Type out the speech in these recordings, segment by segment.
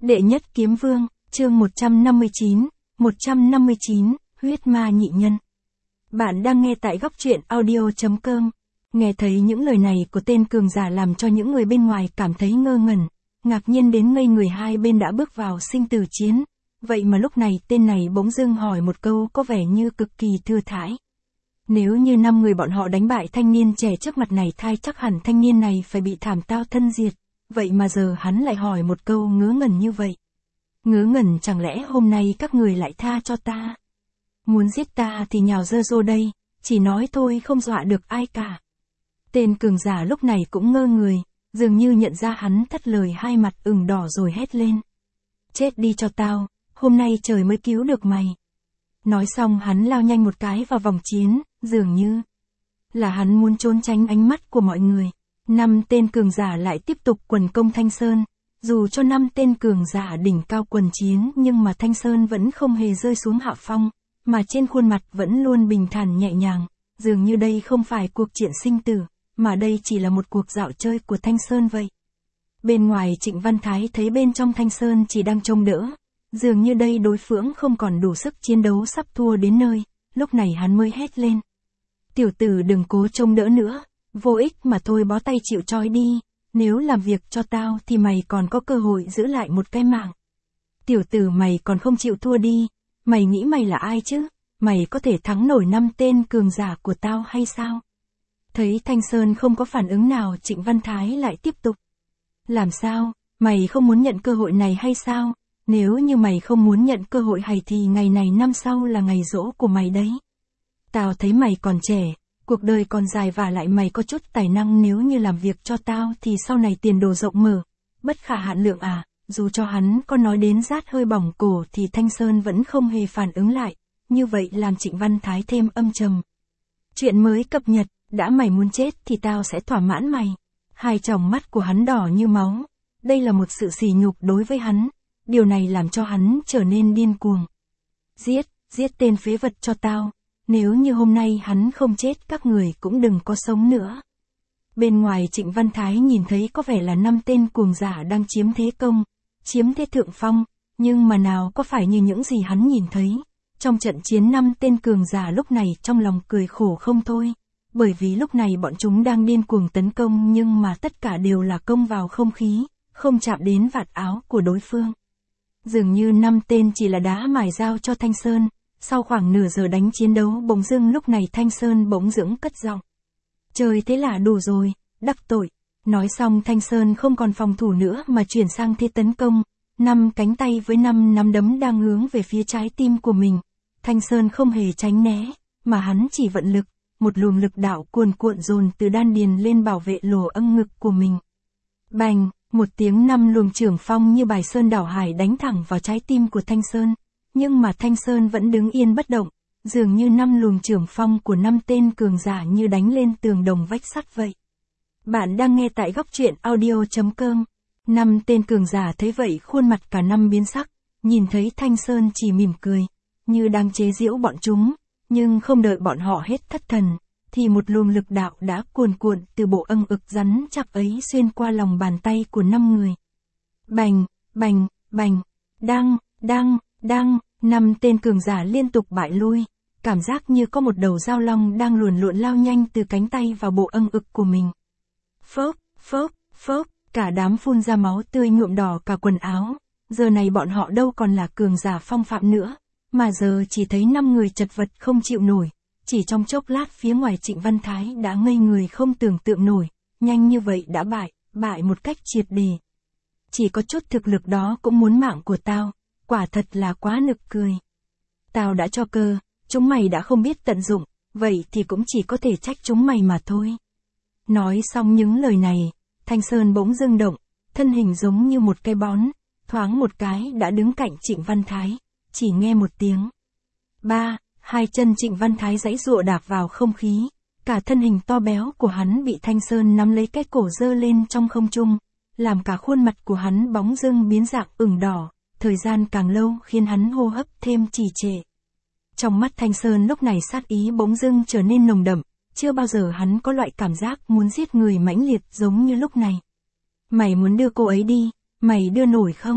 Đệ nhất kiếm vương, chương 159, huyết ma nhị nhân. Bạn đang nghe tại góc truyện audio.com. Nghe thấy những lời này của tên cường giả làm cho những người bên ngoài cảm thấy ngơ ngẩn, ngạc nhiên đến ngây người, hai bên đã bước vào sinh tử chiến. Vậy mà lúc này tên này bỗng dưng hỏi một câu có vẻ như cực kỳ thư thái. Nếu như 5 người bọn họ đánh bại thanh niên trẻ trước mặt này, thai chắc hẳn thanh niên này phải bị thảm tao thân diệt. Vậy mà giờ hắn lại hỏi một câu ngớ ngẩn như vậy. Ngớ ngẩn, chẳng lẽ hôm nay các người lại tha cho ta? Muốn giết ta thì nhào dơ dô đây, chỉ nói thôi không dọa được ai cả. Tên cường giả lúc này cũng ngơ người, dường như nhận ra hắn thất lời, hai mặt ửng đỏ rồi hét lên. Chết đi cho tao, hôm nay trời mới cứu được mày. Nói xong hắn lao nhanh một cái vào vòng chiến, dường như là hắn muốn trốn tránh ánh mắt của mọi người. 5 tên cường giả lại tiếp tục quần công Thanh Sơn. Dù cho 5 tên cường giả đỉnh cao quần chiến nhưng mà Thanh Sơn vẫn không hề rơi xuống hạ phong, mà trên khuôn mặt vẫn luôn bình thản nhẹ nhàng, dường như đây không phải cuộc chiến sinh tử, mà đây chỉ là một cuộc dạo chơi của Thanh Sơn vậy. Bên ngoài Trịnh Văn Thái thấy bên trong Thanh Sơn chỉ đang trông đỡ, dường như đây đối phương không còn đủ sức chiến đấu, sắp thua đến nơi, lúc này hắn mới hét lên. Tiểu tử đừng cố trông đỡ nữa, vô ích mà thôi, bó tay chịu trói đi. Nếu làm việc cho tao thì mày còn có cơ hội giữ lại một cái mạng. Tiểu tử mày còn không chịu thua đi, mày nghĩ mày là ai chứ? Mày có thể thắng nổi 5 tên cường giả của tao hay sao? Thấy Thanh Sơn không có phản ứng nào, Trịnh Văn Thái lại tiếp tục. Làm sao, mày không muốn nhận cơ hội này hay sao? Nếu như mày không muốn nhận cơ hội hay thì ngày này năm sau là ngày giỗ của mày đấy. Tao thấy mày còn trẻ, cuộc đời còn dài, và lại mày có chút tài năng, nếu như làm việc cho tao thì sau này tiền đồ rộng mở, bất khả hạn lượng à. Dù cho hắn có nói đến rát hơi bỏng cổ thì Thanh Sơn vẫn không hề phản ứng lại, như vậy làm Trịnh Văn Thái thêm âm trầm. Chuyện mới cập nhật, đã mày muốn chết thì tao sẽ thỏa mãn mày. Hai tròng mắt của hắn đỏ như máu, đây là một sự sỉ nhục đối với hắn, điều này làm cho hắn trở nên điên cuồng. Giết tên phế vật cho tao. Nếu như hôm nay hắn không chết, các người cũng đừng có sống nữa. Bên ngoài Trịnh Văn Thái nhìn thấy có vẻ là 5 tên cuồng giả đang chiếm thế công, chiếm thế thượng phong, nhưng mà nào có phải như những gì hắn nhìn thấy. Trong trận chiến 5 tên cường giả lúc này trong lòng cười khổ không thôi, bởi vì lúc này bọn chúng đang điên cuồng tấn công nhưng mà tất cả đều là công vào không khí, không chạm đến vạt áo của đối phương. Dường như 5 tên chỉ là đá mài dao cho Thanh Sơn. Sau khoảng nửa giờ đánh chiến đấu, bỗng dưng lúc này Thanh Sơn bỗng dưng cất giọng. Trời, thế là đủ rồi, đắc tội. Nói xong Thanh Sơn không còn phòng thủ nữa mà chuyển sang thế tấn công. 5 cánh tay với 5 nắm đấm đang hướng về phía trái tim của mình. Thanh Sơn không hề tránh né, mà hắn chỉ vận lực, một luồng lực đạo cuồn cuộn dồn từ đan điền lên bảo vệ lỗ âng ngực của mình. Bành, một tiếng, 5 luồng trưởng phong như bài sơn đảo hải đánh thẳng vào trái tim của Thanh Sơn. Nhưng mà Thanh Sơn vẫn đứng yên bất động, dường như 5 luồng trưởng phong của 5 tên cường giả như đánh lên tường đồng vách sắt vậy. Bạn đang nghe tại góc truyện audio.com. 5 tên cường giả thấy vậy khuôn mặt cả năm biến sắc, nhìn thấy Thanh Sơn chỉ mỉm cười, như đang chế giễu bọn chúng, nhưng không đợi bọn họ hết thất thần, thì một luồng lực đạo đã cuồn cuộn từ bộ âng ực rắn chắc ấy xuyên qua lòng bàn tay của 5 người. Bành, bành, bành, đang, 5 tên cường giả liên tục bại lui, cảm giác như có một đầu dao long đang luồn lộn lao nhanh từ cánh tay vào bộ âng ực của mình. Phốc, cả đám phun ra máu tươi, nhuộm đỏ cả quần áo. Giờ này bọn họ đâu còn là cường giả phong phạm nữa, mà giờ chỉ thấy 5 người chật vật không chịu nổi. Chỉ trong chốc lát phía ngoài Trịnh Văn Thái đã ngây người không tưởng tượng nổi, nhanh như vậy đã bại một cách triệt để. Chỉ có chút thực lực đó cũng muốn mạng của tao. Quả thật là quá nực cười. Tao đã cho cơ, chúng mày đã không biết tận dụng, vậy thì cũng chỉ có thể trách chúng mày mà thôi. Nói xong những lời này, Thanh Sơn bỗng dưng động, thân hình giống như một cây bón, thoáng một cái đã đứng cạnh Trịnh Văn Thái, chỉ nghe một tiếng. Hai chân Trịnh Văn Thái giãy giụa đạp vào không khí, cả thân hình to béo của hắn bị Thanh Sơn nắm lấy cái cổ giơ lên trong không trung, làm cả khuôn mặt của hắn bóng dưng biến dạng ửng đỏ. Thời gian càng lâu khiến hắn hô hấp thêm trì trệ. Trong mắt Thanh Sơn lúc này sát ý bỗng dưng trở nên nồng đậm, chưa bao giờ hắn có loại cảm giác muốn giết người mãnh liệt giống như lúc này. Mày muốn đưa cô ấy đi, mày đưa nổi không?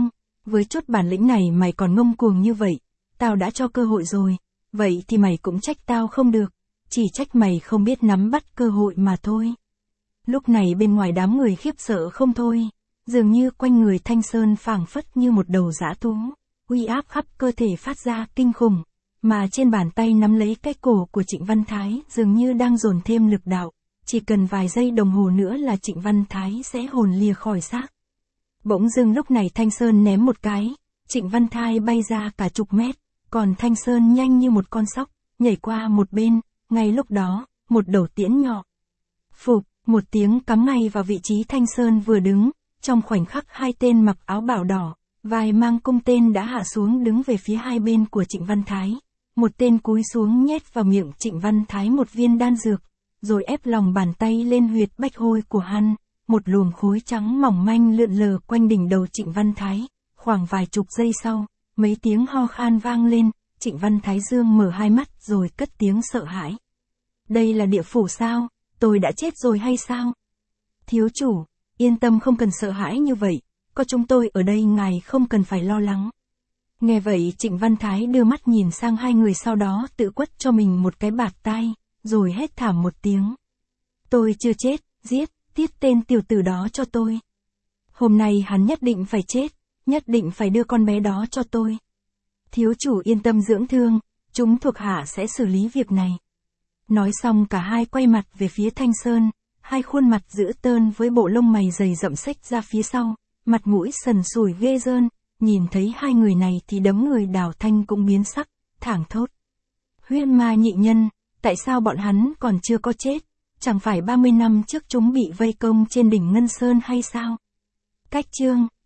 Với chút bản lĩnh này mày còn ngông cuồng như vậy, tao đã cho cơ hội rồi, vậy thì mày cũng trách tao không được, chỉ trách mày không biết nắm bắt cơ hội mà thôi. Lúc này bên ngoài đám người khiếp sợ không thôi, dường như quanh người Thanh Sơn phảng phất như một đầu dã thú, uy áp khắp cơ thể phát ra kinh khủng, mà trên bàn tay nắm lấy cái cổ của Trịnh Văn Thái dường như đang dồn thêm lực đạo, chỉ cần vài giây đồng hồ nữa là Trịnh Văn Thái sẽ hồn lìa khỏi xác. Bỗng dưng lúc này Thanh Sơn ném một cái, Trịnh Văn Thái bay ra cả chục mét, còn Thanh Sơn nhanh như một con sóc, nhảy qua một bên, ngay lúc đó, một đầu tiễn nhỏ. Phụp, một tiếng cắm ngay vào vị trí Thanh Sơn vừa đứng, trong khoảnh khắc hai tên mặc áo bảo đỏ, vai mang cung tên đã hạ xuống đứng về phía hai bên của Trịnh Văn Thái. Một tên cúi xuống nhét vào miệng Trịnh Văn Thái một viên đan dược, rồi ép lòng bàn tay lên huyệt bách hôi của hắn, một luồng khối trắng mỏng manh lượn lờ quanh đỉnh đầu Trịnh Văn Thái. Khoảng vài chục giây sau, mấy tiếng ho khan vang lên, Trịnh Văn Thái Dương mở hai mắt rồi cất tiếng sợ hãi. Đây là địa phủ sao? Tôi đã chết rồi hay sao? Thiếu chủ, yên tâm không cần sợ hãi như vậy, có chúng tôi ở đây ngài không cần phải lo lắng. Nghe vậy Trịnh Văn Thái đưa mắt nhìn sang hai người sau đó tự quất cho mình một cái bạt tai, rồi hét thảm một tiếng. Tôi chưa chết, giết, tiết tên tiểu tử đó cho tôi. Hôm nay hắn nhất định phải chết, nhất định phải đưa con bé đó cho tôi. Thiếu chủ yên tâm dưỡng thương, chúng thuộc hạ sẽ xử lý việc này. Nói xong cả hai quay mặt về phía Thanh Sơn, hai khuôn mặt dữ tợn với bộ lông mày dày rậm xếch ra phía sau, mặt mũi sần sùi ghê rợn. Nhìn thấy hai người này thì đống người Đào Thanh cũng biến sắc, thảng thốt. Huyết ma nhị nhân, tại sao bọn hắn còn chưa có chết? Chẳng phải 30 năm trước chúng bị vây công trên đỉnh Ngân Sơn hay sao? Cách chương